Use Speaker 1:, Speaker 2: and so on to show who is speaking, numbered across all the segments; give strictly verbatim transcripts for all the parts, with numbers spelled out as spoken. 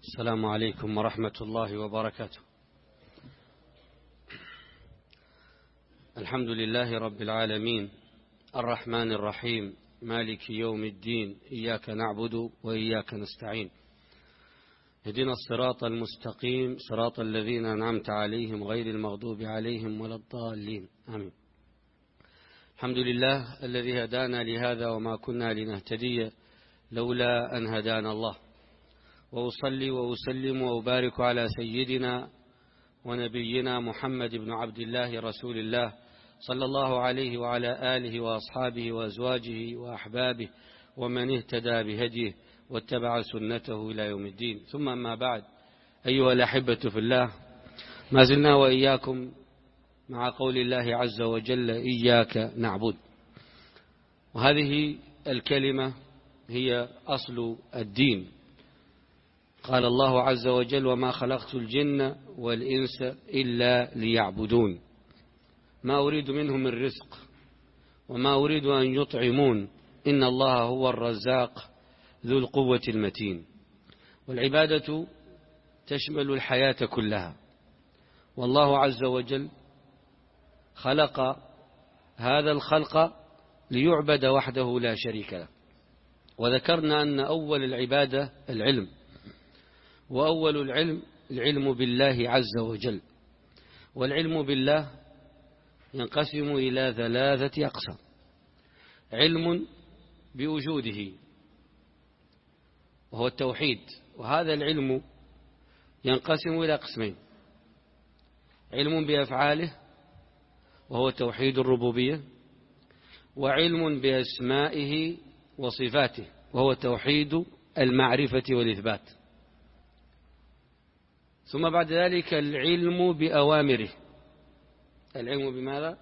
Speaker 1: السلام عليكم ورحمة الله وبركاته. الحمد لله رب العالمين الرحمن الرحيم مالك يوم الدين، إياك نعبد وإياك نستعين، اهدنا الصراط المستقيم صراط الذين أنعمت عليهم غير المغضوب عليهم ولا الضالين، آمين. الحمد لله الذي هدانا لهذا وما كنا لنهتدي لولا أن هدانا الله، وأصلي وأسلم وأبارك على سيدنا ونبينا محمد بن عبد الله رسول الله صلى الله عليه وعلى آله وأصحابه وأزواجه وأحبابه ومن اهتدى بهديه واتبع سنته إلى يوم الدين، ثم ما بعد. أيها الأحبة في الله، ما زلنا وإياكم مع قول الله عز وجل إياك نعبد، وهذه الكلمة هي أصل الدين. قال الله عز وجل وما خلقت الجن والإنس إلا ليعبدون، ما أريد منهم من رزق وما أريد أن يطعمون، إن الله هو الرزاق ذو القوة المتين. والعبادة تشمل الحياة كلها، والله عز وجل خلق هذا الخلق ليعبد وحده لا شريك له. وذكرنا أن أول العبادة العلم، وأول العلم العلم بالله عز وجل. والعلم بالله ينقسم إلى ثلاثة أقسام: علم بوجوده وهو التوحيد، وهذا العلم ينقسم إلى قسمين: علم بأفعاله وهو توحيد الربوبية، وعلم بأسمائه وصفاته وهو توحيد المعرفة والإثبات. ثم بعد ذلك العلم بأوامره. العلم بماذا؟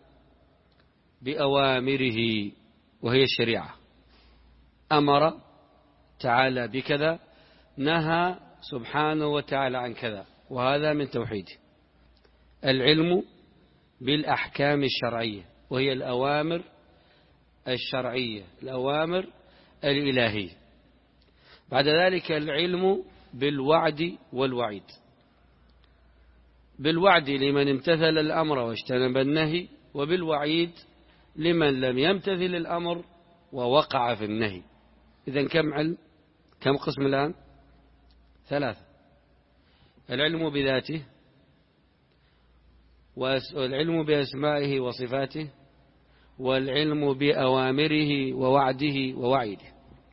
Speaker 1: بأوامره، وهي الشريعة. أمر تعالى بكذا، نهى سبحانه وتعالى عن كذا، وهذا من توحيده. العلم بالأحكام الشرعية، وهي الأوامر الشرعية، الأوامر الإلهية. بعد ذلك العلم بالوعد والوعيد، بالوعد لمن امتثل الأمر واجتنب النهي، وبالوعيد لمن لم يمتثل الأمر ووقع في النهي. إذن كم علم؟ كم قسم الآن؟ ثلاثة: العلم بذاته، والعلم بأسمائه وصفاته، والعلم بأوامره ووعده ووعيده.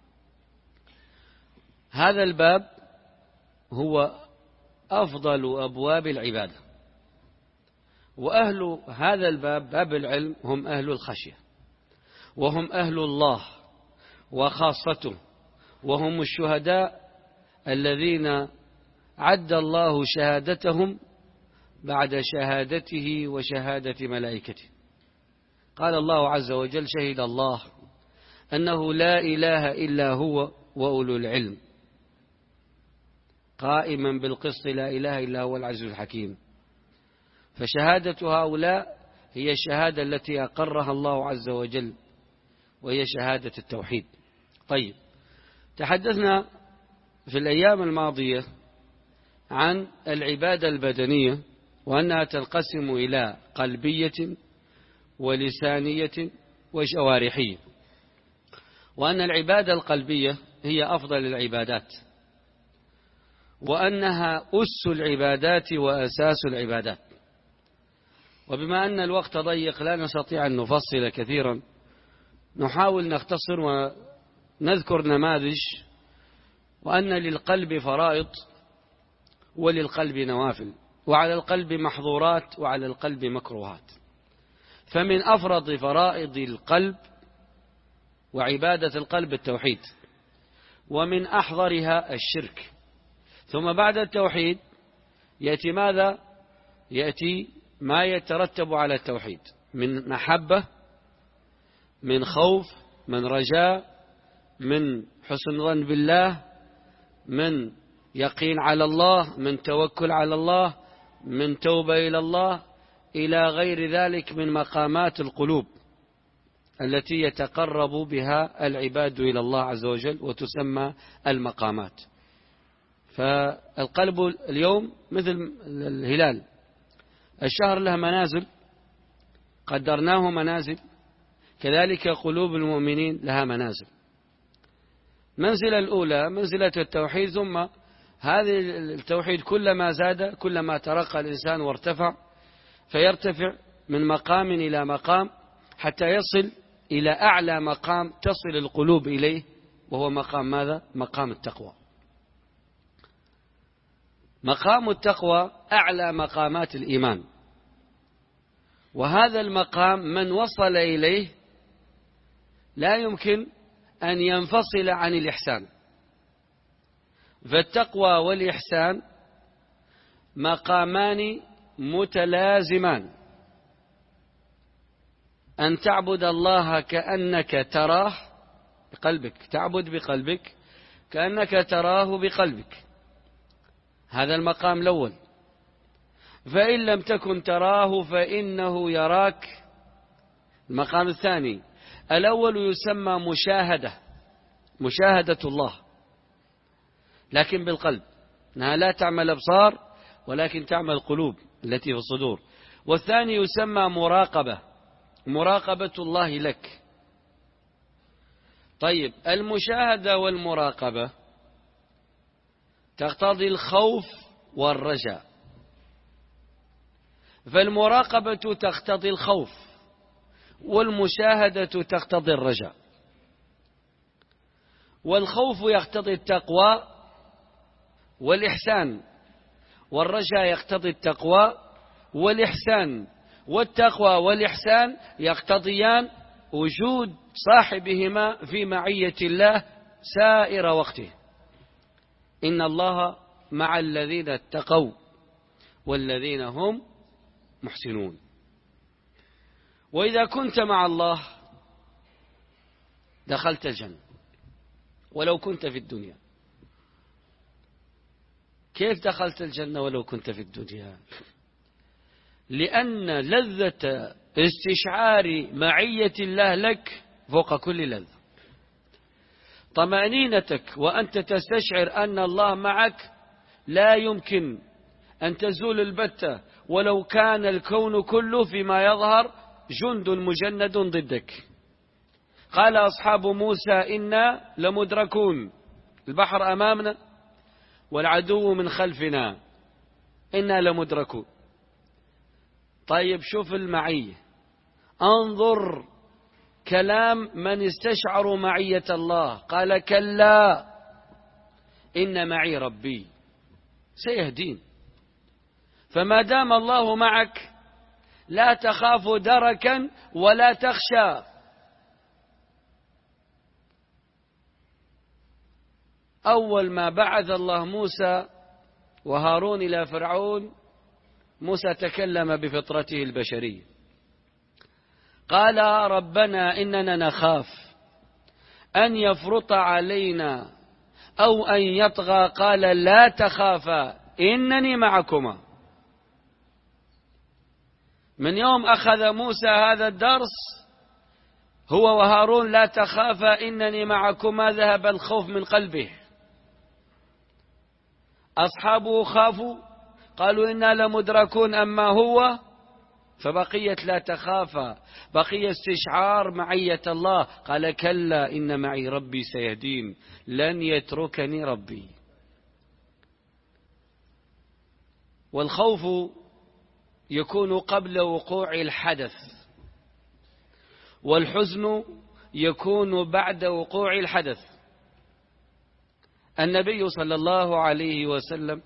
Speaker 1: هذا الباب هو أفضل أبواب العبادة، وأهل هذا الباب باب العلم هم أهل الخشية، وهم أهل الله وخاصته، وهم الشهداء الذين عد الله شهادتهم بعد شهادته وشهادة ملائكته. قال الله عز وجل: شهد الله أنه لا إله إلا هو وأولو العلم قائما بالقسط لا إله إلا هو العزيز الحكيم. فشهادة هؤلاء هي الشهادة التي أقرها الله عز وجل، وهي شهادة التوحيد. طيب، تحدثنا في الأيام الماضية عن العبادة البدنية، وأنها تنقسم إلى قلبية ولسانية وجوارحية، وأن العبادة القلبية هي أفضل العبادات، وأنها أس العبادات وأساس العبادات. وبما أن الوقت ضيق لا نستطيع أن نفصل كثيرا، نحاول نختصر ونذكر نماذج. وأن للقلب فرائض وللقلب نوافل، وعلى القلب محظورات وعلى القلب مكروهات. فمن أفرض فرائض القلب وعبادة القلب التوحيد، ومن أحضرها الشرك. ثم بعد التوحيد يأتي ماذا؟ يأتي ما يترتب على التوحيد من محبة، من خوف، من رجاء، من حسن ظن بالله، من يقين على الله، من توكل على الله، من توبة إلى الله، إلى غير ذلك من مقامات القلوب التي يتقرب بها العباد إلى الله عز وجل، وتسمى المقامات. فالقلب اليوم مثل الهلال، الشهر له منازل قدرناه منازل، كذلك قلوب المؤمنين لها منازل. منزلة الأولى منزلة التوحيد، ثم هذه التوحيد كلما زاد كلما ترقى الإنسان وارتفع، فيرتفع من مقام إلى مقام حتى يصل إلى أعلى مقام تصل القلوب إليه، وهو مقام ماذا؟ مقام التقوى. مقام التقوى أعلى مقامات الإيمان، وهذا المقام من وصل إليه لا يمكن أن ينفصل عن الإحسان. فالتقوى والإحسان مقامان متلازمان، أن تعبد الله كأنك تراه بقلبك، تعبد بقلبك كأنك تراه بقلبك، هذا المقام الأول. فإن لم تكن تراه فإنه يراك، المقام الثاني. الأول يسمى مشاهدة، مشاهدة الله لكن بالقلب، أنها لا تعمل أبصار ولكن تعمل القلوب التي في الصدور. والثاني يسمى مراقبة، مراقبة الله لك. طيب، المشاهدة والمراقبة تقتضي الخوف والرجاء، فالمراقبة تقتضي الخوف والمشاهدة تقتضي الرجاء. والخوف يقتضي التقوى والإحسان، والرجاء يقتضي التقوى والإحسان، والتقوى والإحسان يقتضيان وجود صاحبهما في معية الله سائر وقته. إن الله مع الذين اتقوا والذين هم محسنون. وإذا كنت مع الله دخلت الجنة ولو كنت في الدنيا. كيف دخلت الجنة ولو كنت في الدنيا؟ لأن لذة استشعار معية الله لك فوق كل لذة. طمأنينتك وأنت تستشعر أن الله معك لا يمكن أن تزول البتة، ولو كان الكون كله فيما يظهر جند مجند ضدك. قال أصحاب موسى إنا لمدركون، البحر أمامنا والعدو من خلفنا، إنا لمدركون. طيب، شوف المعية، انظر كلام من استشعروا معية الله، قال كلا إن معي ربي سيهدين. فما دام الله معك لا تخاف دركا ولا تخشى. أول ما بعث الله موسى وهارون إلى فرعون، موسى تكلم بفطرته البشرية، قال ربنا إننا نخاف أن يفرط علينا أو أن يطغى، قال لا تخافا إنني معكما. من يوم أخذ موسى هذا الدرس هو وهارون لا تخافا إنني معكما، ذهب الخوف من قلبه. أصحابه خافوا قالوا إنا لمدركون، أما هو فبقيت لا تخافا، بقي استشعار معية الله، قال كلا إن معي ربي سيهدين، لن يتركني ربي. والخوف يكون قبل وقوع الحدث، والحزن يكون بعد وقوع الحدث. النبي صلى الله عليه وسلم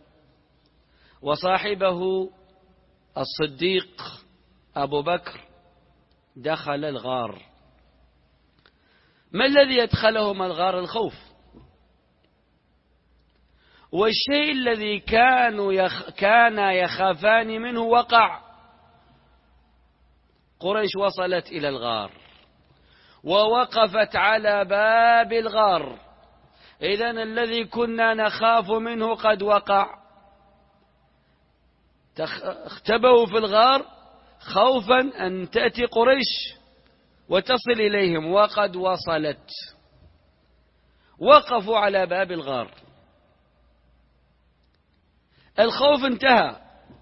Speaker 1: وصاحبه الصديق أبو بكر دخل الغار. ما الذي يدخلهما الغار؟ الخوف. والشيء الذي كانوا يخ... كان يخافان منه وقع. قريش وصلت إلى الغار ووقفت على باب الغار، إذن الذي كنا نخاف منه قد وقع. اختبوا في الغار خوفا أن تأتي قريش وتصل إليهم، وقد وصلت. وقفوا على باب الغار
Speaker 2: الخوف انتهى،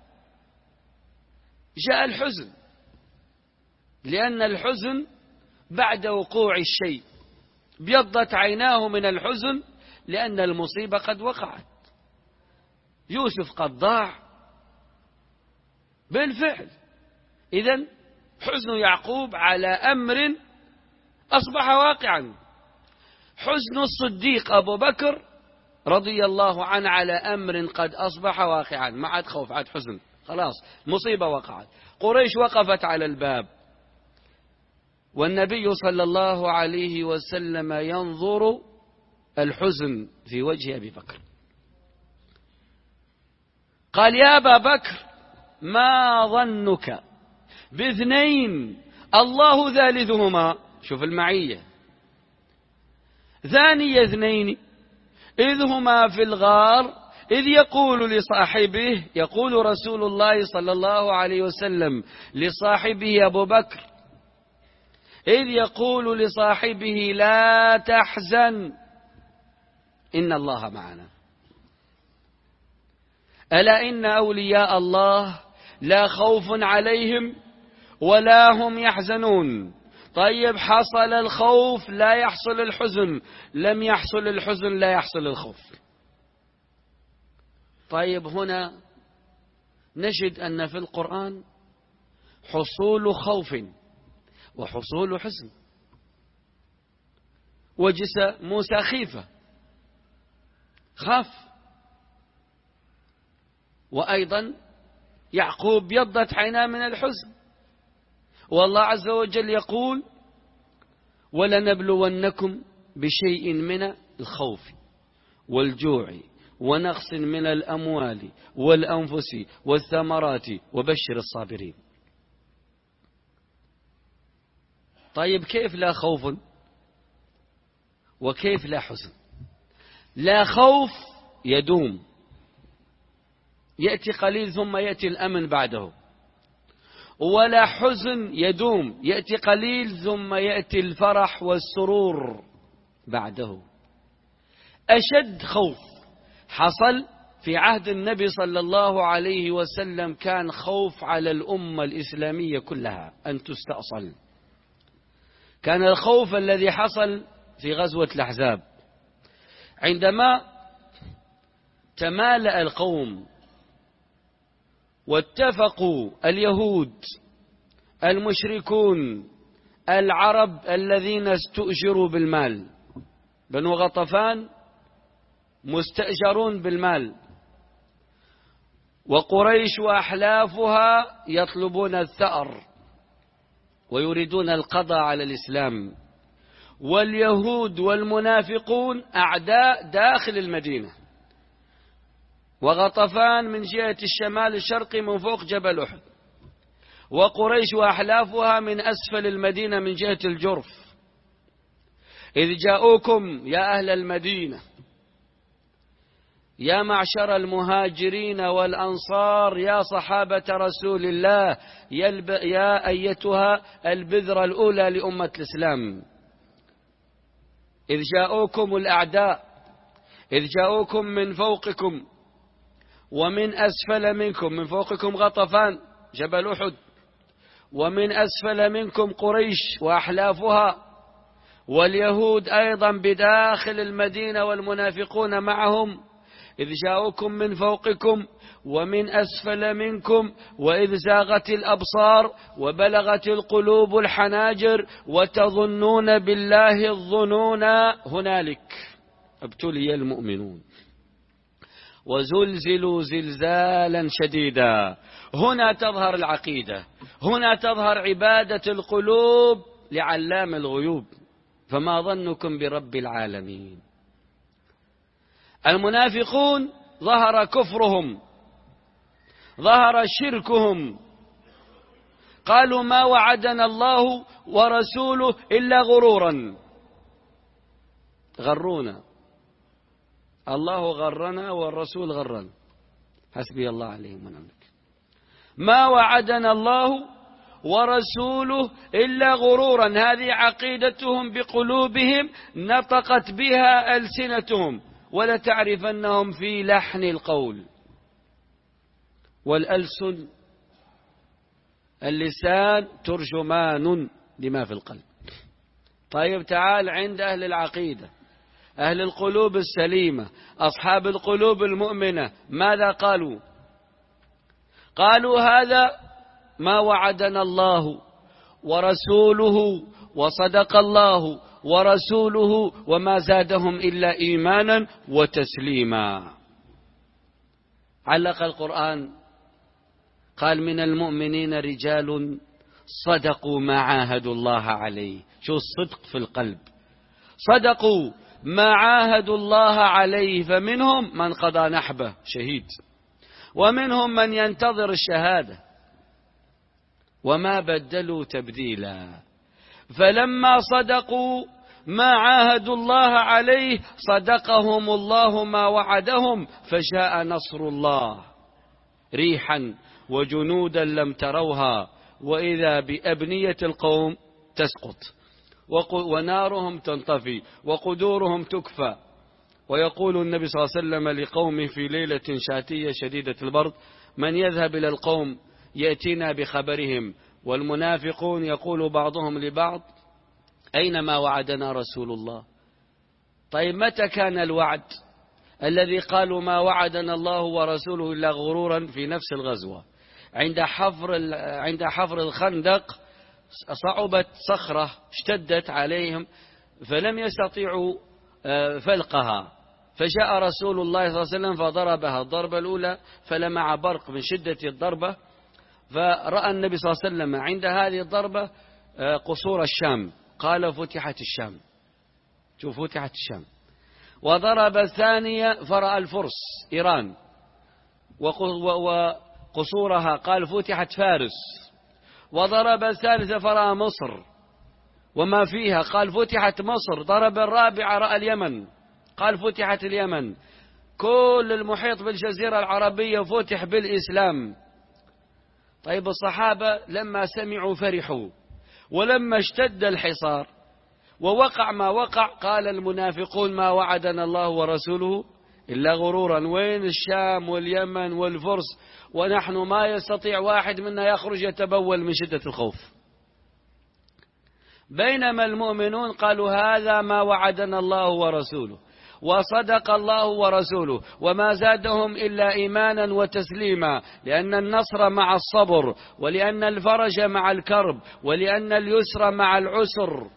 Speaker 2: جاء الحزن، لأن الحزن بعد وقوع الشيء، ابيضت عيناه من الحزن لأن المصيبة قد وقعت. يوسف قد ضاع بالفعل. إذن حزن يعقوب على أمر أصبح واقعا. حزن الصديق أبو بكر رضي الله عنه على أمر قد أصبح واقعا، ما عاد خوف، عاد حزن، خلاص مصيبة وقعت. قريش وقفت على الباب، والنبي صلى الله عليه وسلم ينظر الحزن في وجه أبي بكر. قال: يا أبا بكر، ما ظنك باثنين الله ثالثهما؟ شوف المعية، ثاني اثنين إذ هما في الغار إذ يقول لصاحبه، يقول رسول الله صلى الله عليه وسلم لصاحبه أبو بكر، إذ يقول لصاحبه: لا تحزن إن الله معنا. ألا إن أولياء الله لا خوف عليهم ولا هم يحزنون. طيب، حصل الخوف لا يحصل الحزن، لم يحصل الحزن لا يحصل الخوف. طيب، هنا نجد أن في القرآن حصول خوف وحصول حزن. وجس موسى خيفة، خاف، وأيضا يعقوب بيضت عيناه من الحزن. والله عز وجل يقول: ولنبلونكم بشيء من الخوف والجوع ونقص من الأموال والأنفس والثمرات وبشر الصابرين. طيب، كيف لا خوف وكيف لا حزن؟ لا خوف يدوم، يأتي قليل ثم يأتي الأمن بعده، ولا حزن يدوم، يأتي قليل ثم يأتي الفرح والسرور بعده. أشد خوف حصل في عهد النبي صلى الله عليه وسلم كان خوف على الأمة الإسلامية كلها أن تستأصل. كان الخوف الذي حصل في غزوة الأحزاب، عندما تمالأ القوم واتفقوا اليهود المشركون العرب الذين استؤجروا بالمال، بنو غطفان مستأجرون بالمال، وقريش وأحلافها يطلبون الثأر ويريدون القضاء على الإسلام، واليهود والمنافقون أعداء داخل المدينة، وغطفان من جهة الشمال الشرقي من فوق جبل أحد، وقريش وأحلافها من أسفل المدينة من جهة الجرف. إذ جاءوكم يا أهل المدينة يا معشر المهاجرين والأنصار يا صحابة رسول الله يا أيتها البذرة الأولى لأمة الإسلام. إذ جاءوكم الأعداء، إذ جاءوكم من فوقكم ومن أسفل منكم، من فوقكم غطفان جبل أحد، ومن أسفل منكم قريش وأحلافها، واليهود أيضا بداخل المدينة والمنافقون معهم. إذ جاءوكم من فوقكم ومن أسفل منكم وإذ زاغت الأبصار وبلغت القلوب الحناجر وتظنون بالله الظنون هنالك ابتلي المؤمنون وزلزلوا زلزالا شديدا. هنا تظهر العقيدة، هنا تظهر عبادة القلوب لعلام الغيوب. فما ظنكم برب العالمين؟ المنافقون ظهر كفرهم، ظهر شركهم، قالوا ما وعدنا الله ورسوله إلا غرورا. غرونا، الله غرنا والرسول غرنا، حسبي الله عليهم ونعم الوكيل. ما وعدنا الله ورسوله إلا غرورا، هذه عقيدتهم بقلوبهم نطقت بها ألسنتهم، ولتعرفنهم في لحن القول. والألسن اللسان ترجمان لما في القلب. طيب تعال عند أهل العقيدة، أهل القلوب السليمة، أصحاب القلوب المؤمنة، ماذا قالوا؟ قالوا هذا ما وعدنا الله ورسوله وصدق الله ورسوله وما زادهم إلا إيمانا وتسليما. علق القرآن قال من المؤمنين رجال صدقوا ما عاهدوا الله عليه. شو الصدق في القلب؟ صدقوا ما عاهدوا الله عليه، فمنهم من قضى نحبه شهيد، ومنهم من ينتظر الشهادة، وما بدلوا تبديلا. فلما صدقوا ما عاهدوا الله عليه صدقهم الله ما وعدهم، فجاء نصر الله ريحا وجنودا لم تروها، وإذا بأبنية القوم تسقط ونارهم تنطفي وقدورهم تكفى. ويقول النبي صلى الله عليه وسلم لقومه في ليلة شاتية شديدة البرد: من يذهب إلى القوم يأتينا بخبرهم. والمنافقون يقول بعضهم لبعض: أين ما وعدنا رسول الله؟ طيب متى كان الوعد الذي قالوا ما وعدنا الله ورسوله إلا غرورا؟ في نفس الغزوة عند حفر عند حفر الخندق صعبت صخرة اشتدت عليهم فلم يستطيعوا فلقها، فجاء رسول الله صلى الله عليه وسلم فضربها الضربة الأولى فلمع برق من شدة الضربة، فرأى النبي صلى الله عليه وسلم عند هذه الضربة قصور الشام، قال فتحت الشام. شوف فتحت الشام. وضرب الثانية فرأى الفرس إيران وقصورها، قال فتحت فارس. وضرب الثالثة فرأى مصر وما فيها، قال فتحت مصر. ضرب الرابعة رأى اليمن، قال فتحت اليمن. كل المحيط بالجزيرة العربية فتح بالإسلام. طيب الصحابة لما سمعوا فرحوا، ولما اشتد الحصار ووقع ما وقع قال المنافقون ما وعدنا الله ورسوله إلا غرورا. وين الشام واليمن والفرس ونحن ما يستطيع واحد منا يخرج يتبول من شدة الخوف. بينما المؤمنون قالوا هذا ما وعدنا الله ورسوله وصدق الله ورسوله وما زادهم إلا إيمانا وتسليما، لأن النصر مع الصبر، ولأن الفرج مع الكرب، ولأن اليسر مع العسر.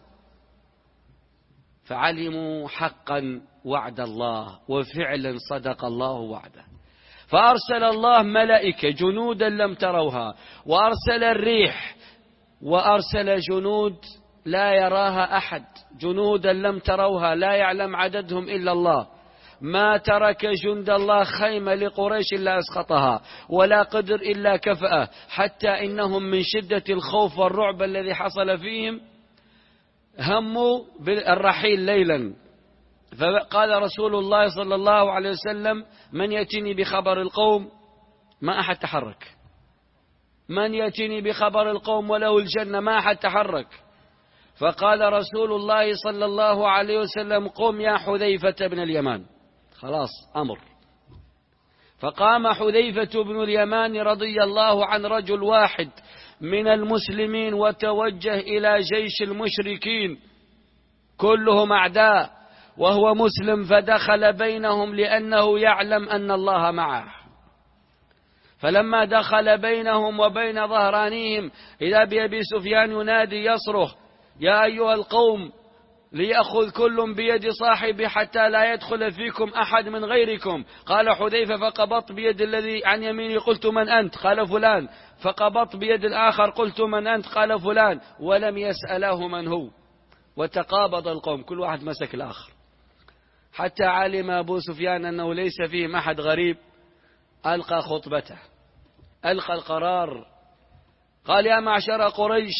Speaker 2: فعلموا حقا وعد الله، وفعلا صدق الله وعده. فأرسل الله ملائكة جنودا لم تروها، وأرسل الريح، وأرسل جنود لا يراها أحد، جنودا لم تروها لا يعلم عددهم إلا الله. ما ترك جند الله خيمة لقريش إلا أسقطها، ولا قدر إلا كفأه، حتى إنهم من شدة الخوف والرعب الذي حصل فيهم هموا بالرحيل ليلا. فقال رسول الله صلى الله عليه وسلم: من يأتيني بخبر القوم؟ ما أحد تحرك. من يأتيني بخبر القوم وله الجنة؟ ما أحد تحرك. فقال رسول الله صلى الله عليه وسلم: قم يا حذيفة بن اليمان. خلاص أمر. فقام حذيفة بن اليمان رضي الله عن رجل واحد من المسلمين وتوجه إلى جيش المشركين كلهم أعداء وهو مسلم، فدخل بينهم لأنه يعلم أن الله معه. فلما دخل بينهم وبين ظهرانيهم إذا بأبي سفيان ينادي يصرخ: يا أيها القوم ليأخذ كل بيد صاحبه حتى لا يدخل فيكم أحد من غيركم. قال حذيفة: فقبضت بيد الذي عن يميني قلت: من أنت؟ قال: فلان. فقبضت بيد الآخر قلت: من أنت؟ قال: فلان. ولم يسأله من هو، وتقابض القوم كل واحد مسك الآخر، حتى علم أبو سفيان أنه ليس فيهم أحد غريب. ألقى خطبته، ألقى القرار، قال: يا معشر قريش،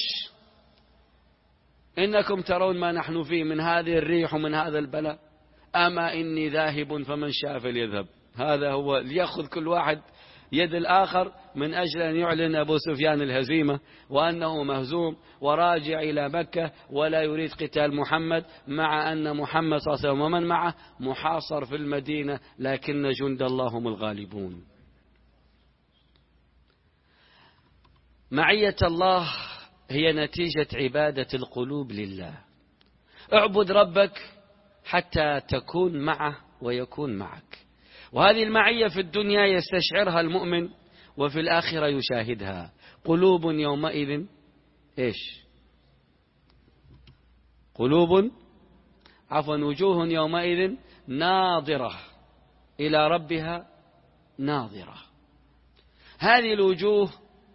Speaker 2: إنكم ترون ما نحن فيه من هذه الريح ومن هذا البلاء، أما إني ذاهب فمن شاء فليذهب. هذا هو، ليأخذ كل واحد يد الآخر من أجل أن يعلن أبو سفيان الهزيمة وأنه مهزوم وراجع إلى مكة ولا يريد قتال محمد، مع أن محمد صلى الله عليه وسلم ومن معه محاصر في المدينة، لكن جند الله هم الغالبون. معية الله هي نتيجة عبادة القلوب لله. اعبد ربك حتى تكون معه ويكون معك. وهذه المعية في الدنيا يستشعرها المؤمن، وفي الآخرة يشاهدها. قلوب يومئذ إيش؟ قلوب عفوا وجوه يومئذ ناظرة إلى ربها ناظرة. هذه الوجوه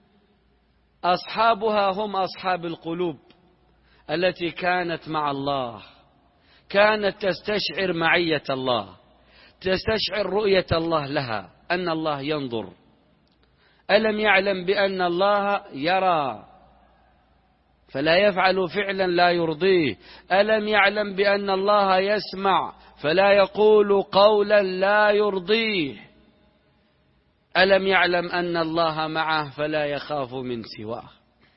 Speaker 2: أصحابها هم أصحاب القلوب التي كانت مع الله، كانت تستشعر معية الله، تستشعر رؤية الله لها، أن الله ينظر. ألم يعلم بأن الله يرى فلا يفعل فعلا لا يرضيه؟ ألم يعلم بأن الله يسمع فلا يقول قولا لا يرضيه؟ ألم يعلم أن الله معه فلا يخاف من سواه؟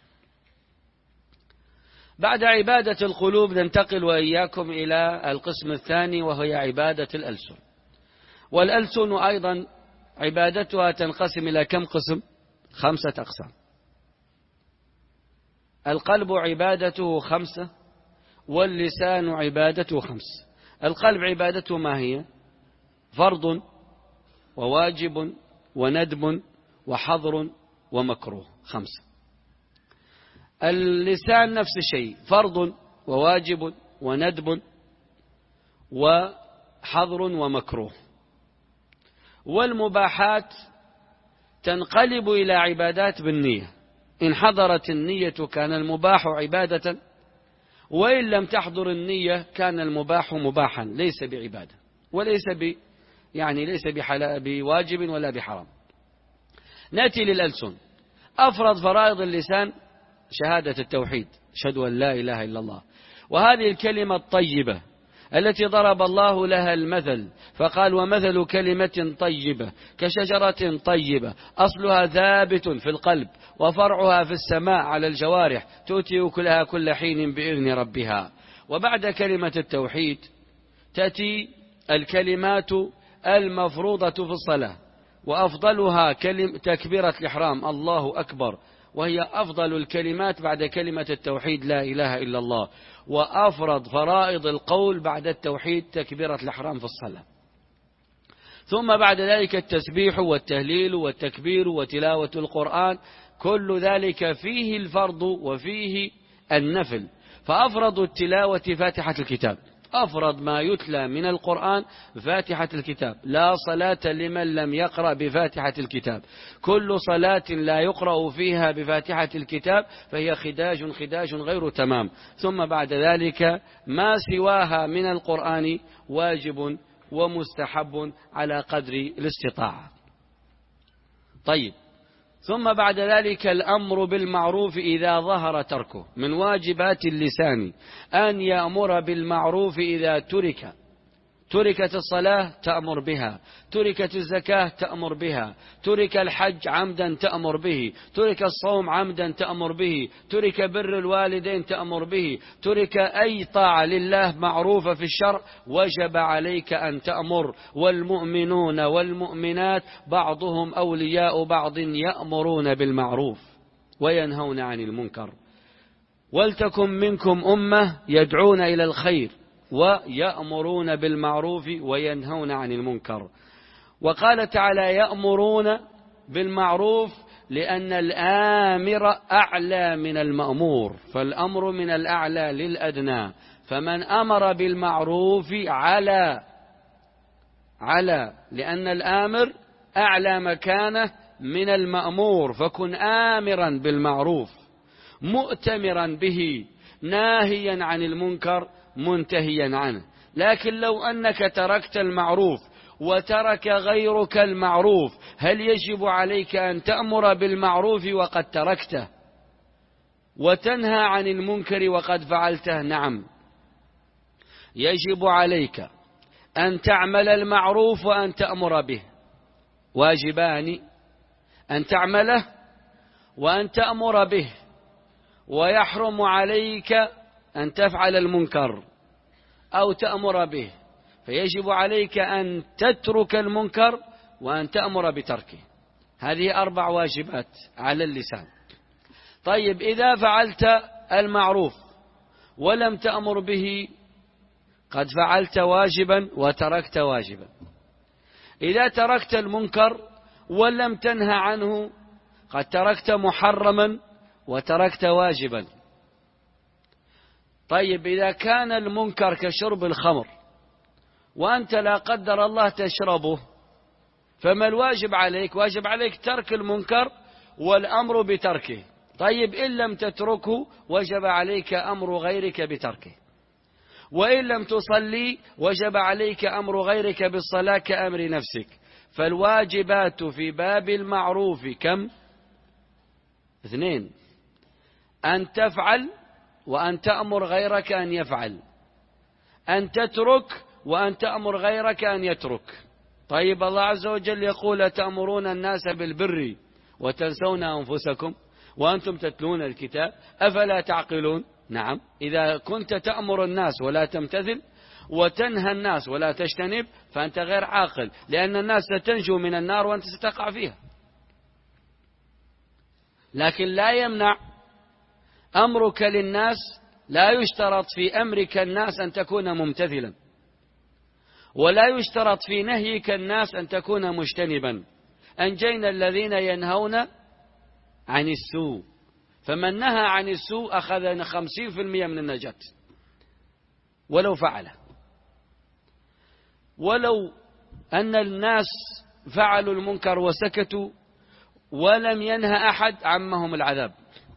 Speaker 2: بعد عبادة القلوب ننتقل وإياكم إلى القسم الثاني، وهي عبادة الألسن. والألسن أيضا عبادتها تنقسم إلى كم قسم؟ خمسة أقسام. القلب عبادته خمسة، واللسان عبادته خمس. القلب عبادته ما هي؟ فرض وواجب وندب وحظر ومكروه، خمسة. اللسان نفس الشيء، فرض وواجب وندب وحظر ومكروه. والمباحات تنقلب إلى عبادات بالنية. إن حضرت النية كان المباح عبادة، وإن لم تحضر النية كان المباح مباحا ليس بعبادة، وليس ب يعني ليس بواجب ولا بحرام. نأتي للألسن. أفرض فرائض اللسان شهادة التوحيد، أشهد أن لا إله إلا الله، وهذه الكلمة الطيبة التي ضرب الله لها المثل فقال: ومثل كلمة طيبة كشجرة طيبة أصلها ثابت في القلب وفرعها في السماء على الجوارح تؤتي أكلها كل حين بإذن ربها. وبعد كلمة التوحيد تأتي الكلمات المفروضة في الصلاة، وأفضلها كلمة تكبيرة الإحرام، الله أكبر، وهي أفضل الكلمات بعد كلمة التوحيد لا إله إلا الله. وأفرض فرائض القول بعد التوحيد تكبيرة الإحرام في الصلاة. ثم بعد ذلك التسبيح والتهليل والتكبير وتلاوة القرآن، كل ذلك فيه الفرض وفيه النفل. فأفرض التلاوة فاتحة الكتاب، أفرض ما يتلى من القرآن فاتحة الكتاب. لا صلاة لمن لم يقرأ بفاتحة الكتاب. كل صلاة لا يقرأ فيها بفاتحة الكتاب فهي خداج خداج غير تمام. ثم بعد ذلك ما سواها من القرآن واجب ومستحب على قدر الاستطاعة. طيب، ثم بعد ذلك الأمر بالمعروف إذا ظهر تركه. من واجبات اللسان أن يأمر بالمعروف إذا ترك. تركت الصلاة تأمر بها، تركت الزكاة تأمر بها، ترك الحج عمدا تأمر به، ترك الصوم عمدا تأمر به، ترك بر الوالدين تأمر به، ترك أي طاعة لله معروفة في الشرع وجب عليك أن تأمر. والمؤمنون والمؤمنات بعضهم أولياء بعض يأمرون بالمعروف وينهون عن المنكر. ولتكن منكم أمة يدعون إلى الخير ويأمرون بالمعروف وينهون عن المنكر. وقال تعالى: يأمرون بالمعروف، لأن الآمر أعلى من المأمور، فالأمر من الأعلى للأدنى. فمن أمر بالمعروف على على لأن الآمر أعلى مكانه من المأمور، فكن آمرا بالمعروف مؤتمرا به ناهيا عن المنكر منتهيا عنه. لكن لو أنك تركت المعروف وترك غيرك المعروف، هل يجب عليك أن تأمر بالمعروف وقد تركته، وتنهى عن المنكر وقد فعلته؟ نعم، يجب عليك أن تعمل المعروف وأن تأمر به، واجبان: أن تعمله وأن تأمر به. ويحرم عليك أن تفعل المنكر أو تأمر به، فيجب عليك أن تترك المنكر وأن تأمر بتركه. هذه أربع واجبات على اللسان. طيب إذا فعلت المعروف ولم تأمر به قد فعلت واجبا وتركت واجبا. إذا تركت المنكر ولم تنهى عنه قد تركت محرما وتركت واجبا. طيب إذا كان المنكر كشرب الخمر وأنت لا قدر الله تشربه فما الواجب عليك؟ واجب عليك ترك المنكر والأمر بتركه. طيب إن لم تتركه وجب عليك أمر غيرك بتركه، وإن لم تصلي وجب عليك أمر غيرك بالصلاة كأمر نفسك. فالواجبات في باب المعروف كم؟ اثنين: أن تفعل وأن تأمر غيرك أن يفعل، أن تترك وأن تأمر غيرك أن يترك. طيب الله عز وجل يقول: تأمرون الناس بالبر وتنسون أنفسكم وأنتم تتلون الكتاب أفلا تعقلون؟ نعم، إذا كنت تأمر الناس ولا تمتثل وتنهى الناس ولا تجتنب فأنت غير عاقل، لأن الناس ستنجو من النار وأنت ستقع فيها. لكن لا يمنع أمرك للناس، لا يشترط في أمرك الناس أن تكون ممتثلا، ولا يشترط في نهيك الناس أن تكون مجتنبا. أنجينا الذين ينهون عن السوء، فمن نهى عن السوء أخذ خمسين في المئة من النجاة ولو فعله. ولو أن الناس فعلوا المنكر وسكتوا ولم ينهى أحد عمهم العذاب،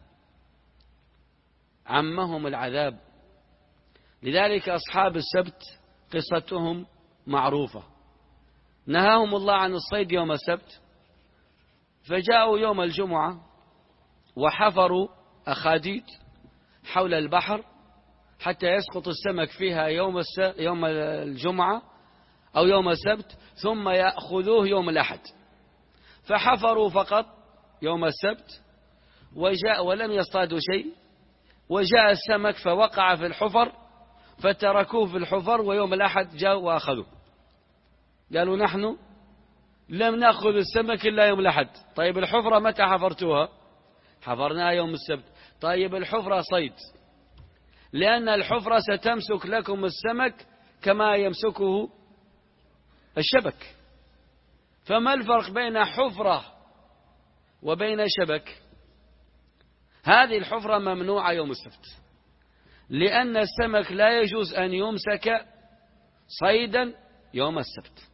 Speaker 2: عمهم العذاب. لذلك أصحاب السبت قصتهم معروفة. نهاهم الله عن الصيد يوم السبت، فجاءوا يوم الجمعة وحفروا أخاديد حول البحر حتى يسقط السمك فيها يوم يوم الجمعة أو يوم السبت، ثم يأخذوه يوم الأحد. فحفروا فقط يوم السبت وجاء ولم يصطادوا شيء، وجاء السمك فوقع في الحفر فتركوه في الحفر، ويوم الأحد جاءوا وأخذوه. قالوا: نحن لم نأخذ السمك إلا يوم الأحد. طيب الحفرة متى حفرتوها؟ حفرناها يوم السبت. طيب الحفرة صيد، لأن الحفرة ستمسك لكم السمك كما يمسكه الشبك. فما الفرق بين حفرة وبين شبك؟ هذه الحفرة ممنوعة يوم السبت، لأن السمك لا يجوز أن يمسك صيدا يوم السبت.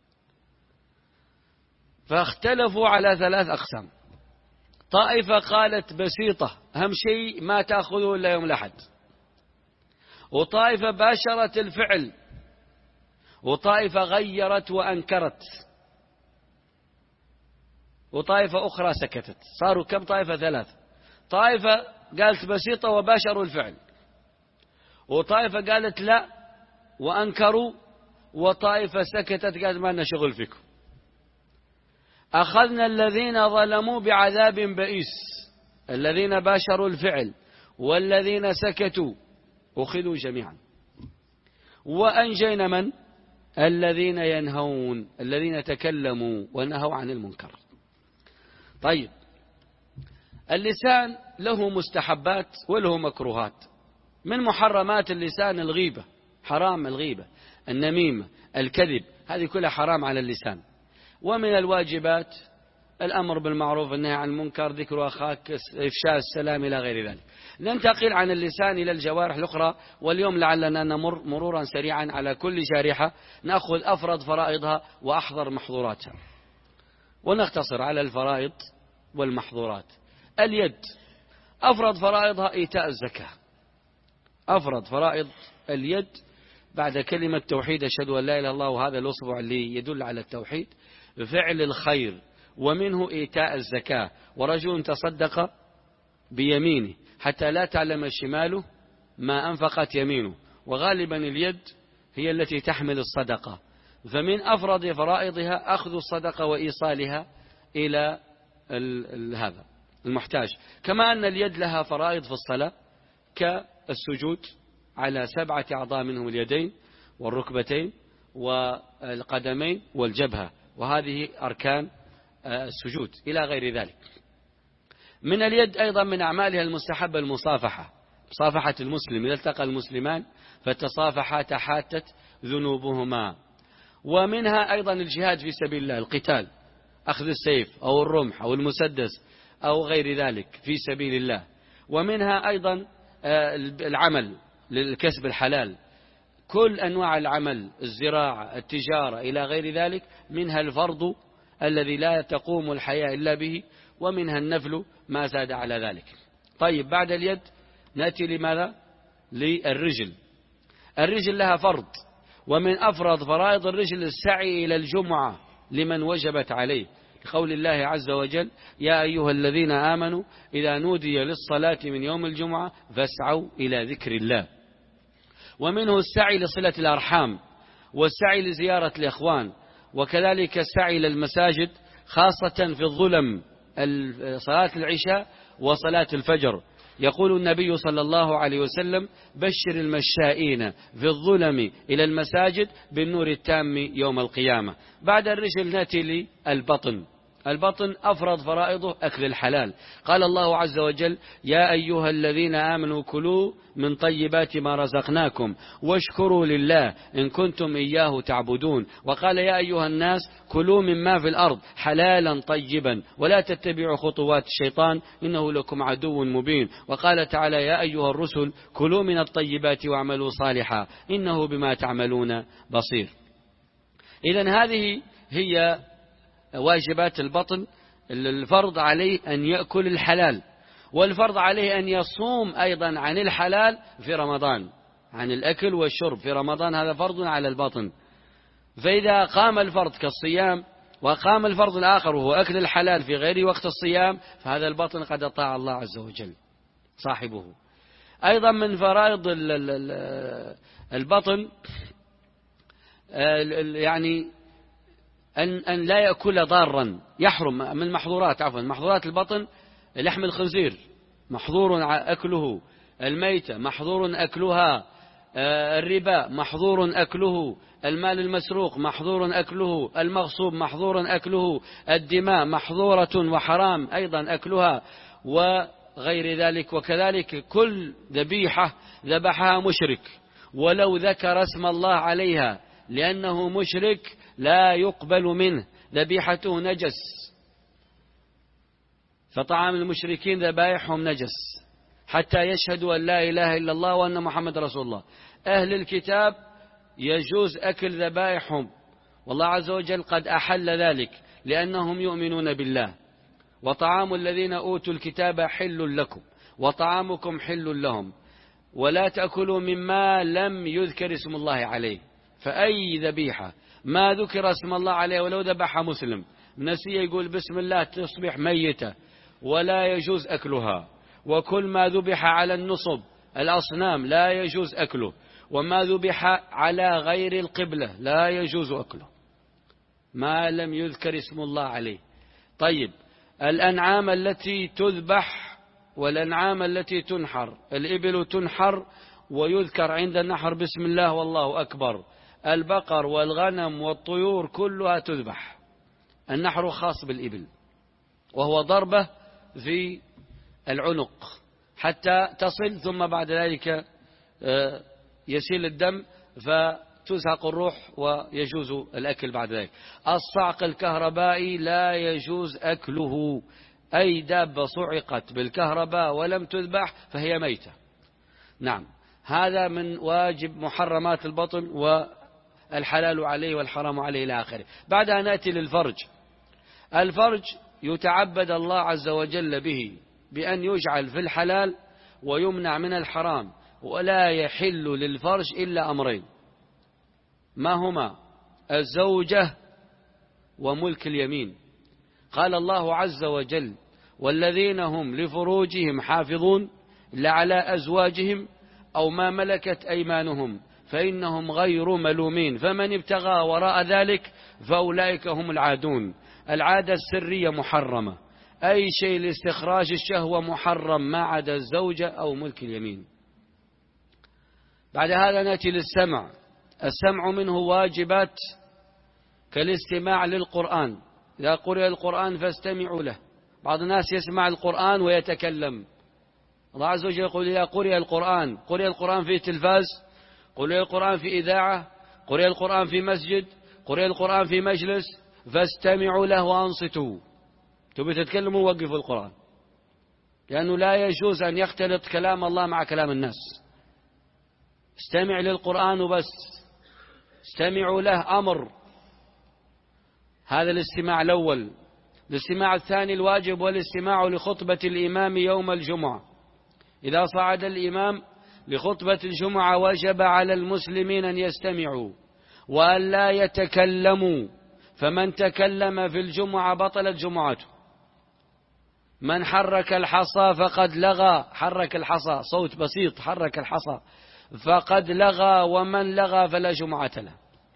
Speaker 2: فاختلفوا على ثلاث أقسام. طائفة قالت بسيطة، أهم شيء ما تأخذه إلا يوم الأحد. وطائفة باشرت الفعل، وطائفة غيرت وأنكرت، وطائفة أخرى سكتت. صاروا كم طائفة؟ ثلاثة. طائفة قالت بسيطة وباشروا الفعل، وطائفة قالت لا وأنكروا، وطائفة سكتت قالت ما لنا شغل فيكم. أخذنا الذين ظلموا بعذاب بئيس، الذين باشروا الفعل والذين سكتوا أخذوا جميعا. وأنجينا من؟ الذين ينهون، الذين تكلموا ونهوا عن المنكر. طيب، اللسان له مستحبات وله مكروهات. من محرمات اللسان الغيبة، حرام الغيبة، النميمة، الكذب، هذه كلها حرام على اللسان. ومن الواجبات الأمر بالمعروف والنهي عن المنكر، ذكر أخاك، إفشاء السلام، إلى غير ذلك. ننتقل عن اللسان إلى الجوارح الأخرى، واليوم لعلنا نمر مرورا سريعا على كل جارحة، نأخذ أفرض فرائضها وأحضر محظوراتها، ونختصر على الفرائض والمحظورات. اليد أفرض فرائضها إيتاء الزكاة. أفرض فرائض اليد بعد كلمة توحيد أشهد أن لا إله إلا الله، وهذا الأصبع اللي يدل على التوحيد، فعل الخير، ومنه إيتاء الزكاة. ورجل تصدق بيمينه حتى لا تعلم شماله ما أنفقت يمينه، وغالبا اليد هي التي تحمل الصدقة. فمن أفرض فرائضها أخذ الصدقة وإيصالها إلى هذا المحتاج. كما أن اليد لها فرائض في الصلاة كالسجود على سبعة أعضاء، منهم اليدين والركبتين والقدمين والجبهة، وهذه أركان السجود إلى غير ذلك. من اليد أيضا من أعمالها المستحبة المصافحة، مصافحة المسلم، إذا التقى المسلمان فتصافحا تحاتت ذنوبهما. ومنها أيضا الجهاد في سبيل الله، القتال، أخذ السيف أو الرمح أو المسدس أو غير ذلك في سبيل الله. ومنها أيضا العمل للكسب الحلال، كل أنواع العمل، الزراعة، التجارة إلى غير ذلك، منها الفرض الذي لا تقوم الحياة إلا به، ومنها النفل ما زاد على ذلك. طيب، بعد اليد نأتي لماذا؟ للرجل. الرجل لها فرض، ومن أفرض فرائض الرجل السعي إلى الجمعة لمن وجبت عليه، لقول الله عز وجل: يا أيها الذين آمنوا إذا نودي للصلاة من يوم الجمعة فاسعوا إلى ذكر الله. ومنه السعي لصلة الأرحام، والسعي لزيارة الإخوان، وكذلك السعي للمساجد خاصة في الظلم، صلاة العشاء وصلاة الفجر. يقول النبي صلى الله عليه وسلم: بشر المشائين في الظلم إلى المساجد بالنور التام يوم القيامة. بعد الرجل نأتي للبطن. البطن أفرض فرائضه أكل الحلال. قال الله عز وجل: يا أيها الذين آمنوا كلوا من طيبات ما رزقناكم واشكروا لله إن كنتم إياه تعبدون. وقال: يا أيها الناس كلوا مما في الأرض حلالا طيبا ولا تتبعوا خطوات الشيطان إنه لكم عدو مبين. وقال تعالى: يا أيها الرسل كلوا من الطيبات واعملوا صالحا إنه بما تعملون بصير. إذن هذه هي واجبات البطن. الفرض عليه أن يأكل الحلال، والفرض عليه أن يصوم أيضا عن الحلال في رمضان، عن الأكل والشرب في رمضان، هذا فرض على البطن. فإذا قام الفرض كالصيام، وقام الفرض الآخر وهو أكل الحلال في غير وقت الصيام، فهذا البطن قد أطاع الله عز وجل صاحبه. أيضا من فرائض البطن يعني أن أن لا يأكل ضارا، يحرم من محظورات عفوا محظورات البطن لحم الخنزير محظور أكله، الميتة محظور أكلها، الربا محظور أكله، المال المسروق محظور أكله، المغصوب محظور أكله، الدماء محظورة وحرام أيضا أكلها، وغير ذلك. وكذلك كل ذبيحة ذبحها مشرك ولو ذكر اسم الله عليها، لأنه مشرك لا يقبل منه، ذبيحته نجس، فطعام المشركين ذبائحهم نجس حتى يشهدوا أن لا إله إلا الله وأن محمد رسول الله. أهل الكتاب يجوز أكل ذبائحهم، والله عز وجل قد أحل ذلك لأنهم يؤمنون بالله. وطعام الذين أوتوا الكتاب حل لكم وطعامكم حل لهم ولا تأكلوا مما لم يذكر اسم الله عليه. فأي ذبيحة ما ذكر اسم الله عليه ولو ذبح مسلم نسي يقول بسم الله تصبح ميتة ولا يجوز أكلها. وكل ما ذبح على النصب الأصنام لا يجوز أكله، وما ذبح على غير القبلة لا يجوز أكله ما لم يذكر اسم الله عليه. طيب، الأنعام التي تذبح والأنعام التي تنحر، الإبل تنحر ويذكر عند النحر بسم الله والله أكبر، البقر والغنم والطيور كلها تذبح. النحر خاص بالإبل، وهو ضربة في العنق حتى تصل، ثم بعد ذلك يسيل الدم فتزهق الروح ويجوز الأكل بعد ذلك. الصعق الكهربائي لا يجوز أكله، أي دابة صعقت بالكهرباء ولم تذبح فهي ميتة. نعم، هذا من واجب محرمات البطن والحلال عليه والحرام عليه إلى آخره. بعدها نأتي للفرج. الفرج يتعبد الله عز وجل به بأن يجعل في الحلال ويمنع من الحرام، ولا يحل للفرج إلا أمرين، ما هما؟ الزوجة وملك اليمين. قال الله عز وجل: والذين هم لفروجهم حافظون إلا على أزواجهم أو ما ملكت أيمانهم فإنهم غير ملومين فمن ابتغى وراء ذلك فأولئك هم العادون. العادة السرية محرمة، أي شيء لاستخراج الشهوة محرم ما عدا الزوجة أو ملك اليمين. بعد هذا نأتي للسمع. السمع منه واجبات كالاستماع للقرآن، إذا قرئ القرآن فاستمعوا له بعض الناس يسمع القرآن ويتكلم. الله عز وجل يقول إذا قرئ القرآن، قرئ القرآن في تلفاز، قرئ القرآن في إذاعة، قرئ القرآن في مسجد، قرئ القرآن في مجلس، فاستمعوا له وأنصتوا. تبي تتكلموا ووقفوا القرآن، لأنه لا يجوز أن يختلط كلام الله مع كلام الناس. استمع للقرآن وبس، استمعوا له أمر. هذا الاستماع الأول. الاستماع الثاني الواجب والاستماع لخطبة الإمام يوم الجمعة. إذا صعد الإمام لخطبة الجمعة وجب على المسلمين أن يستمعوا وأن لا يتكلموا، فمن تكلم في الجمعة بطلت جمعته. من حرك الحصى فقد لغى، حرك الحصى صوت بسيط، حرك الحصى فقد لغى، ومن لغى فلا جمعة له.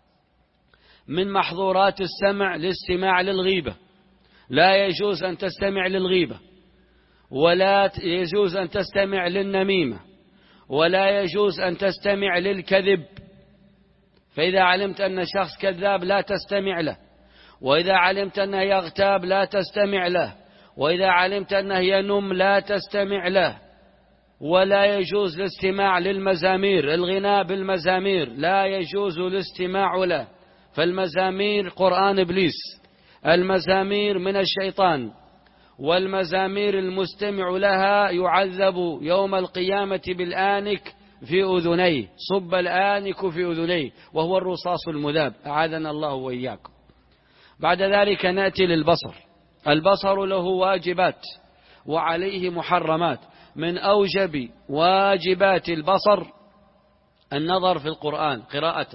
Speaker 2: من محظورات السمع الاستماع للغيبة. لا يجوز أن تستمع للغيبة، ولا يجوز أن تستمع للنميمة، ولا يجوز أن تستمع للكذب. فإذا علمت أن شخص كذاب لا تستمع له، وإذا علمت أنه يغتاب لا تستمع له، وإذا علمت أنه ينم لا تستمع له. ولا يجوز الاستماع للمزامير، الغناء بالمزامير لا يجوز الاستماع له، فالمزامير قرآن إبليس، المزامير من الشيطان، والمزامير المستمع لها يعذب يوم القيامة بالآنك في أذنيه، صب الآنك في أذنيه وهو الرصاص المذاب، أعاذنا الله وإياكم. بعد ذلك نأتي للبصر. البصر له واجبات وعليه محرمات. من أوجب واجبات البصر النظر في القرآن قراءة،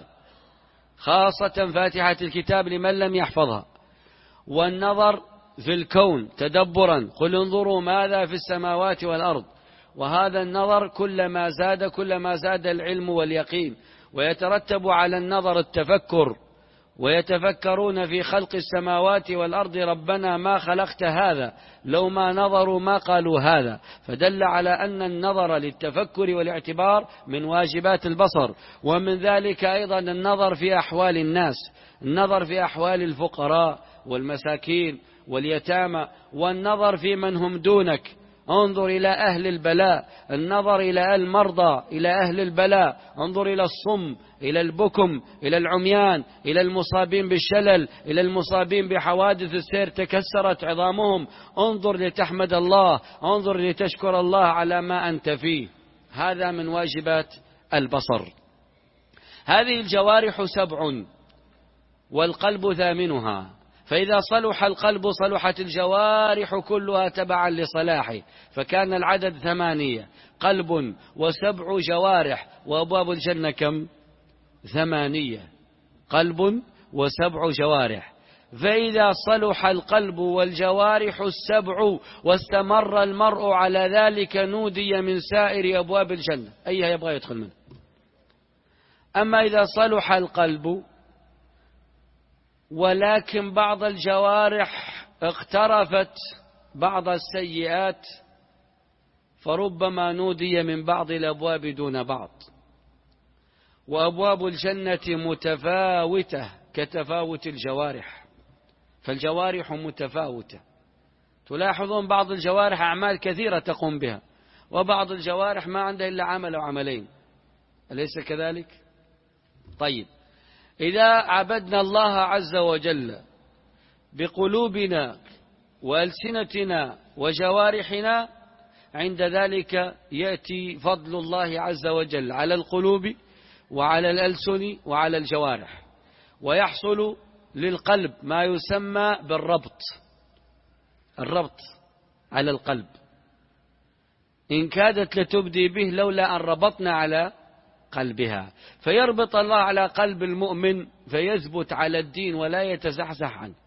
Speaker 2: خاصة فاتحة الكتاب لمن لم يحفظها، والنظر في الكون تدبرا، قل انظروا ماذا في السماوات والأرض. وهذا النظر كلما زاد كلما زاد العلم واليقين، ويترتب على النظر التفكر، ويتفكرون في خلق السماوات والأرض ربنا ما خلقت هذا، لو ما نظروا ما قالوا هذا. فدل على أن النظر للتفكر والاعتبار من واجبات البصر. ومن ذلك أيضا النظر في أحوال الناس، النظر في أحوال الفقراء والمساكين واليتامى، والنظر في من هم دونك. انظر إلى أهل البلاء، النظر إلى المرضى، إلى أهل البلاء، انظر إلى الصم، إلى البكم، إلى العميان، إلى المصابين بالشلل، إلى المصابين بحوادث السير تكسرت عظامهم. انظر لتحمد الله، انظر لتشكر الله على ما أنت فيه. هذا من واجبات البصر. هذه الجوارح سبع والقلب ثامنها، فإذا صلح القلب صلحت الجوارح كلها تبعا لصلاحه، فكان العدد ثمانية، قلب وسبع جوارح. وأبواب الجنة كم؟ ثمانية، قلب وسبع جوارح. فإذا صلح القلب والجوارح السبع واستمر المرء على ذلك نودي من سائر أبواب الجنة، أيها يبغى يدخل منه. أما إذا صلح القلب ولكن بعض الجوارح اقترفت بعض السيئات، فربما نودي من بعض الأبواب دون بعض. وأبواب الجنة متفاوتة كتفاوت الجوارح، فالجوارح متفاوتة. تلاحظون بعض الجوارح أعمال كثيرة تقوم بها، وبعض الجوارح ما عندها إلا عمل أو عملين، أليس كذلك؟ طيب، إذا عبدنا الله عز وجل بقلوبنا وألسنتنا وجوارحنا، عند ذلك يأتي فضل الله عز وجل على القلوب وعلى الألسن وعلى الجوارح، ويحصل للقلب ما يسمى بالربط، الربط على القلب. إن كادت لتبدي به لولا أن ربطنا على قلبها، فيربط الله على قلب المؤمن فيثبت على الدين ولا يتزحزح عنه.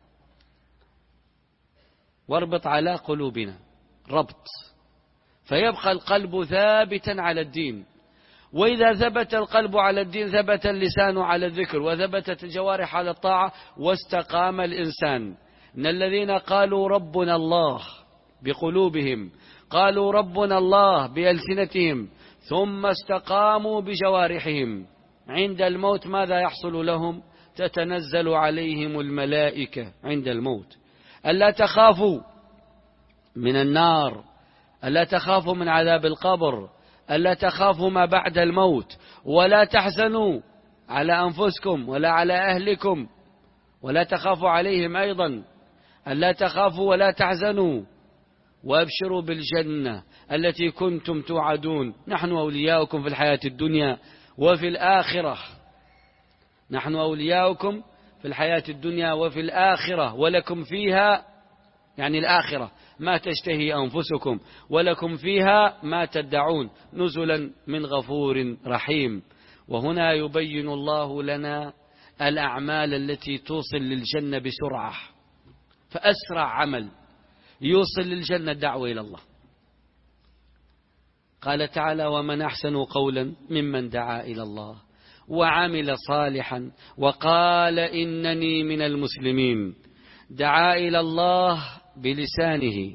Speaker 2: واربط على قلوبنا ربط، فيبقى القلب ثابتا على الدين. وإذا ثبت القلب على الدين ثبت اللسان على الذكر، وثبتت الجوارح على الطاعة، واستقام الإنسان. إن الذين قالوا ربنا الله بقلوبهم، قالوا ربنا الله بألسنتهم، ثم استقاموا بجوارحهم، عند الموت ماذا يحصل لهم؟ تتنزل عليهم الملائكة عند الموت ألا تخافوا من النار، ألا تخافوا من عذاب القبر، ألا تخافوا ما بعد الموت، ولا تحزنوا على أنفسكم ولا على أهلكم، ولا تخافوا عليهم أيضا، ألا تخافوا ولا تحزنوا، وأبشروا بالجنة التي كنتم توعدون. نحن أولياؤكم في الحياة الدنيا وفي الآخرة، نحن أولياؤكم في الحياة الدنيا وفي الآخرة، ولكم فيها، يعني الآخرة، ما تشتهي أنفسكم، ولكم فيها ما تدعون، نزلا من غفور رحيم. وهنا يبين الله لنا الأعمال التي توصل للجنة بسرعة، فأسرع عمل يوصل للجنة الدعوة إلى الله. قال تعالى: ومن أحسن قولا ممن دعا إلى الله وعمل صالحا وقال إنني من المسلمين. دعا إلى الله بلسانه،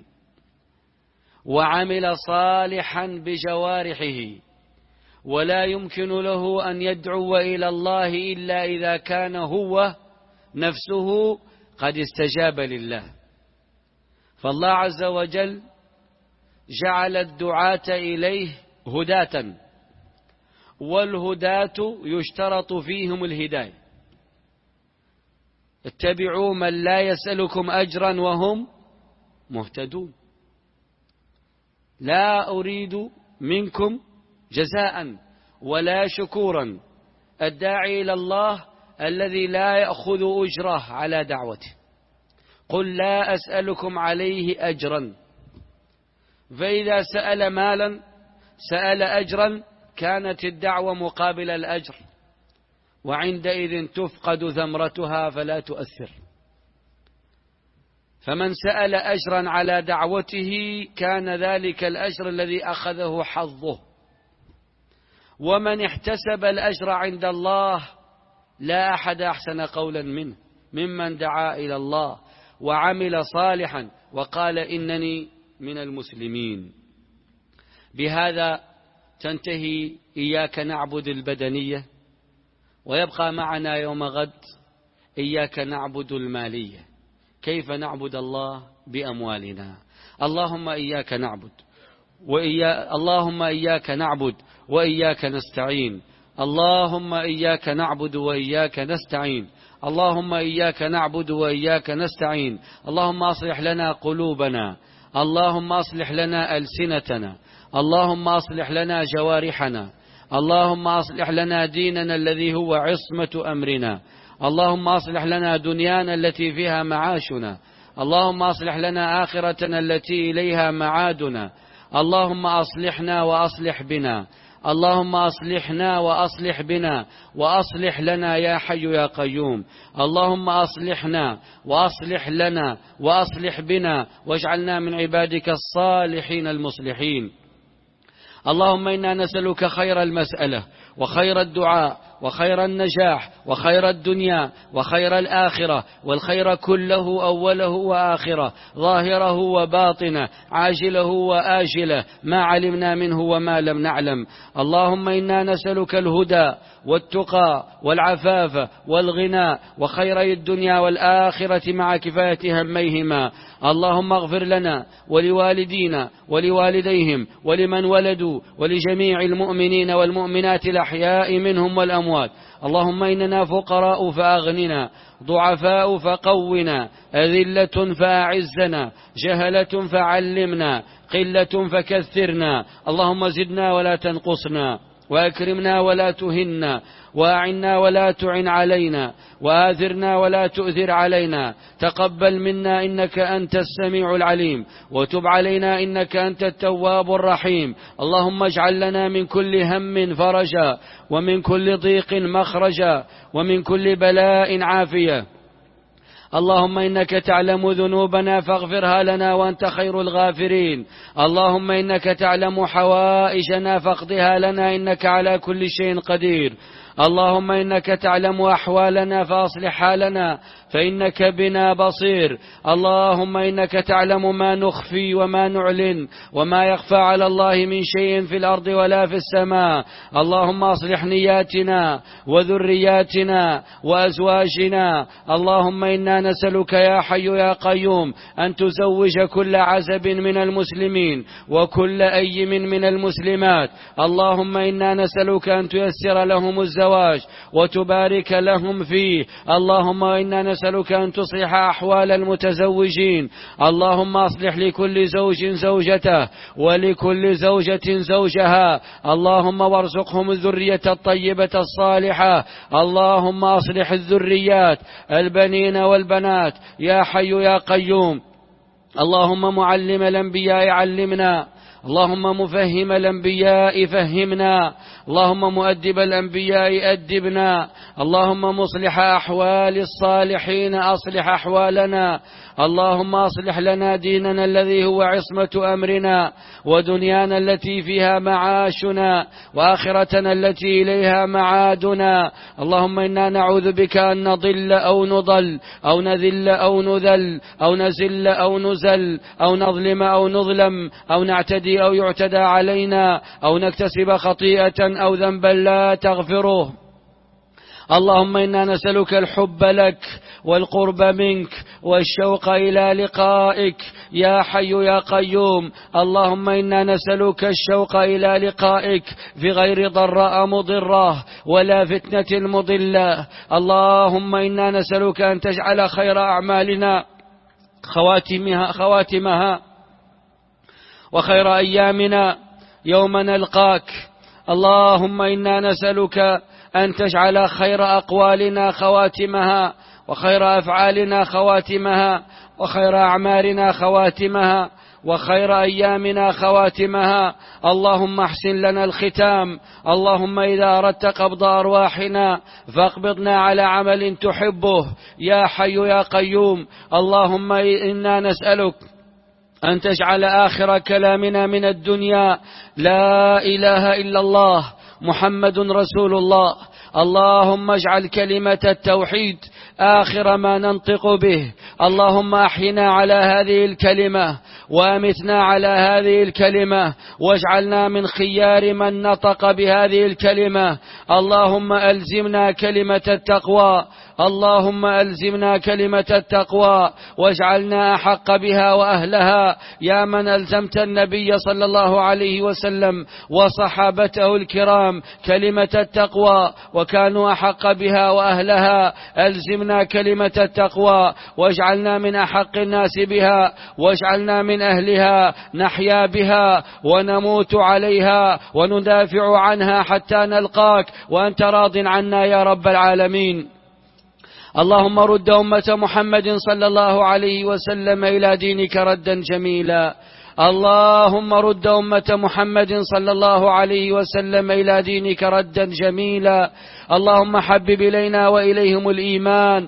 Speaker 2: وعمل صالحا بجوارحه، ولا يمكن له أن يدعو إلى الله إلا إذا كان هو نفسه قد استجاب لله. فالله عز وجل جعل الدعاة إليه هداة، والهداة يشترط فيهم الهداية. اتبعوا من لا يسألكم أجرا وهم مهتدون. لا أريد منكم جزاء ولا شكورا. الداعي إلى الله الذي لا يأخذ أجره على دعوته. قل لا أسألكم عليه أجرا. فإذا سأل مالا، سأل أجرا، كانت الدعوة مقابل الأجر، وعندئذ تفقد ثمرتها فلا تؤثر. فمن سأل أجرا على دعوته كان ذلك الأجر الذي أخذه حظه. ومن احتسب الأجر عند الله لا أحد أحسن قولا منه، ممن دعا إلى الله وعمل صالحا وقال إنني من المسلمين. بهذا تنتهي إياك نعبد البدنية، ويبقى معنا يوم غد إياك نعبد المالية. كيف نعبد الله بأموالنا؟ اللهم إياك نعبد وإيا اللهم إياك نعبد وإياك نستعين. اللهم إياك نعبد وإياك نستعين. اللهم إياك نعبد وإياك نستعين. اللهم أصلح لنا قلوبنا، اللهم أصلح لنا ألسنتنا، اللهم أصلح لنا جوارحنا، اللهم أصلح لنا ديننا الذي هو عصمة أمرنا، اللهم أصلح لنا دنيانا التي فيها معاشنا، اللهم أصلح لنا آخرتنا التي إليها معادنا. اللهم أصلحنا وأصلح بنا، اللهم أصلحنا وأصلح بنا، وأصلح لنا يا حي يا قيوم. اللهم أصلحنا وأصلح لنا وأصلح بنا، واجعلنا من عبادك الصالحين المصلحين. اللهم إنا نسألك خير المسألة وخير الدعاء وخير النجاح وخير الدنيا وخير الآخرة، والخير كله أوله وآخره، ظاهره وباطنه، عاجله وآجله، ما علمنا منه وما لم نعلم. اللهم إنا نسألك الهدى والتقى والعفاف والغنى وخيري الدنيا والآخرة مع كفاية هميهما. اللهم اغفر لنا ولوالدينا ولوالديهم ولمن ولدوا ولجميع المؤمنين والمؤمنات الأحياء منهم والأموات. اللهم إننا فقراء فأغننا، ضعفاء فقونا، أذلة فأعزنا، جهلة فعلمنا، قلة فكثرنا. اللهم زدنا ولا تنقصنا، وأكرمنا ولا تهنا، وأعنا ولا تعن علينا، وآثرنا ولا تؤثر علينا. تقبل منا إنك أنت السميع العليم، وتب علينا إنك أنت التواب الرحيم. اللهم اجعل لنا من كل هم فرجا، ومن كل ضيق مخرجا، ومن كل بلاء عافية. اللهم إنك تعلم ذنوبنا فاغفرها لنا وأنت خير الغافرين. اللهم إنك تعلم حوائجنا فاقضها لنا إنك على كل شيء قدير. اللهم إنك تعلم أحوالنا فأصلح حالنا فإنك بنا بصير. اللهم إنك تعلم ما نخفي وما نعلن وما يخفى على الله من شيء في الأرض ولا في السماء. اللهم أصلح نياتنا وذرياتنا وأزواجنا. اللهم إنا نسألك يا حي يا قيوم أن تزوج كل عزب من المسلمين وكل أيم من المسلمات. اللهم إنا نسألك أن تيسر لهم الزواج وتبارك لهم فيه. اللهم إنا نسألك أن تصلح أحوال المتزوجين. اللهم أصلح لكل زوج زوجته ولكل زوجة زوجها. اللهم وارزقهم الذرية الطيبة الصالحة. اللهم أصلح الذريات البنين والبنات يا حي يا قيوم. اللهم معلم الأنبياء علمنا. اللهم مفهم الأنبياء فهمنا. اللهم مؤدب الأنبياء أدبنا. اللهم مصلح أحوال الصالحين أصلح أحوالنا. اللهم أصلح لنا ديننا الذي هو عصمة أمرنا ودنيانا التي فيها معاشنا وآخرتنا التي إليها معادنا. اللهم إنا نعوذ بك أن نضل أو نضل أو نذل أو نذل أو نزل أو نزل أو نظلم أو نظلم أو نعتدي أو يعتدى علينا أو نكتسب خطيئة أو ذنبا لا تغفره. اللهم إنا نسألك الحب لك والقرب منك والشوق إلى لقائك يا حي يا قيوم. اللهم إنا نسألك الشوق إلى لقائك في غير ضراء مضرة ولا فتنة مضلة. اللهم إنا نسألك أن تجعل خير أعمالنا خواتمها, خواتمها وخير أيامنا يوم نلقاك. اللهم إنا نسألك أن تجعل خير أقوالنا خواتمها وخير أفعالنا خواتمها وخير أعمارنا خواتمها وخير أيامنا خواتمها. اللهم احسن لنا الختام. اللهم إذا أردت قبض أرواحنا فاقبضنا على عمل تحبه يا حي يا قيوم. اللهم إنا نسألك أن تجعل آخر كلامنا من الدنيا لا إله إلا الله محمد رسول الله. اللهم اجعل كلمة التوحيد آخر ما ننطق به. اللهم أحينا على هذه الكلمة وأمتنا على هذه الكلمة واجعلنا من خيار من نطق بهذه الكلمة. اللهم ألزمنا كلمة التقوى. اللهم ألزمنا كلمة التقوى واجعلنا أحق بها وأهلها يا من ألزمت النبي صلى الله عليه وسلم وصحابته الكرام كلمة التقوى وكانوا أحق بها وأهلها. ألزمنا كلمة التقوى واجعلنا من أحق الناس بها واجعلنا من أهلها. نحيا بها ونموت عليها وندافع عنها حتى نلقاك وأنت راض عنا يا رب العالمين. اللهم رد أمة محمد صلى الله عليه وسلم إلى دينك ردا جميلا. اللهم رد أمة محمد صلى الله عليه وسلم إلى دينك ردا جميلا. اللهم حبب إلينا وإليهم الإيمان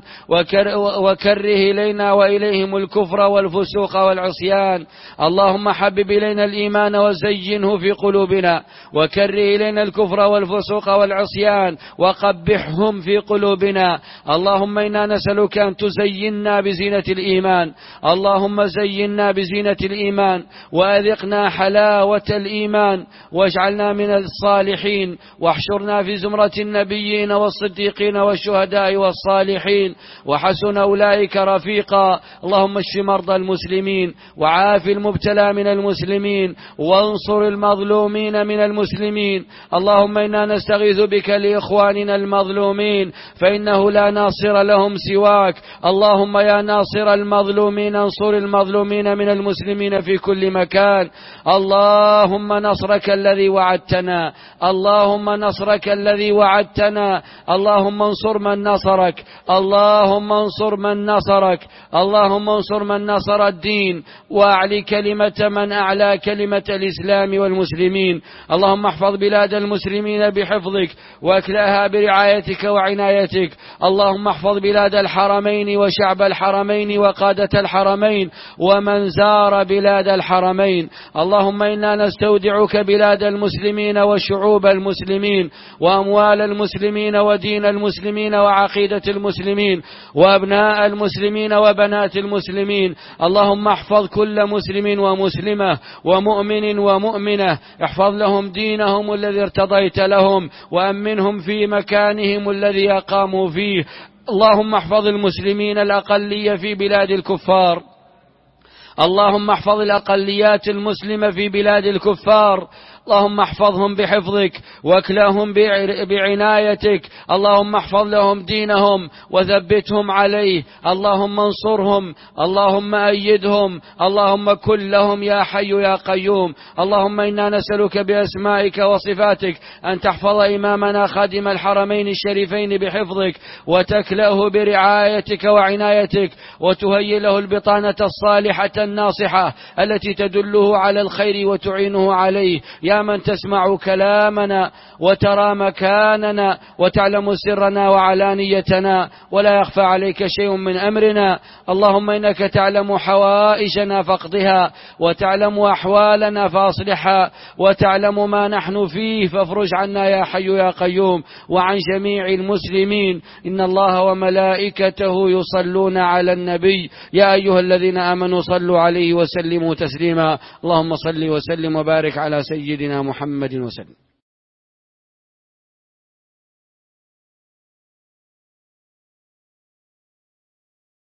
Speaker 2: وكره إلينا وإليهم الكفر والفسوق والعصيان. اللهم حبب إلينا الإيمان وزينه في قلوبنا وكره إلينا الكفر والفسوق والعصيان وقبحهم في قلوبنا. اللهم إنا نسألك أن تزيننا بزينة الإيمان. اللهم زيننا بزينة الإيمان وأذقنا حلاوة الإيمان واجعلنا من الصالحين واحشرنا في زمرة النبيين والصديقين والشهداء والصالحين وحسن أولئك رفيقا. اللهم اشف مرضى المسلمين وعاف المبتلى من المسلمين وانصر المظلومين من المسلمين. اللهم إنا نستغيث بك لإخواننا المظلومين فإنه لا ناصر لهم سواك. اللهم يا ناصر المظلومين انصر المظلومين من المسلمين في كل مكان. اللهم نصرك الذي وعدتنا. اللهم نصرك الذي وعدتنا. اللهم انصر من نصرك. اللهم انصر من نصرك. اللهم انصر من نصر الدين واعلي كلمة من أعلى كلمة الإسلام والمسلمين. اللهم احفظ بلاد المسلمين بحفظك واكلأها برعايتك وعنايتك. اللهم احفظ بلاد الحرمين وشعب الحرمين وقادة الحرمين ومن زار بلاد الحرمين. الحرمين. اللهم إنا نستودعك بلاد المسلمين وشعوب المسلمين وأموال المسلمين ودين المسلمين وعقيدة المسلمين وأبناء المسلمين وبنات المسلمين. اللهم احفظ كل مسلم ومسلمة ومؤمن ومؤمنة، احفظ لهم دينهم الذي ارتضيت لهم وأمنهم في مكانهم الذي أقاموا فيه. اللهم احفظ المسلمين الأقلية في بلاد الكفار، اللهم احفظ الأقليات المسلمة في بلاد الكفار، اللهم احفظهم بحفظك واكلاهم بعنايتك. اللهم احفظ لهم دينهم وثبتهم عليه، اللهم انصرهم، اللهم أيدهم، اللهم كن لهم يا حي يا قيوم. اللهم إنا نسألك بأسمائك وصفاتك أن تحفظ إمامنا خادم الحرمين الشريفين بحفظك وتكلأه برعايتك وعنايتك، وتهيئ له البطانة الصالحة الناصحة التي تدله على الخير وتعينه عليه. يا من تسمع كلامنا وترى مكاننا وتعلم سرنا وعلانيتنا ولا يخفى عليك شيء من أمرنا، اللهم إنك تعلم حوائجنا فاقضها وتعلم أحوالنا فاصلحها وتعلم ما نحن فيه فافرج عنا يا حي يا قيوم وعن جميع المسلمين. إن الله وملائكته يصلون على النبي يا أيها الذين آمنوا صلوا عليه وسلموا تسليما. اللهم صل وسلم وبارك على سيدنا محمد وسلم.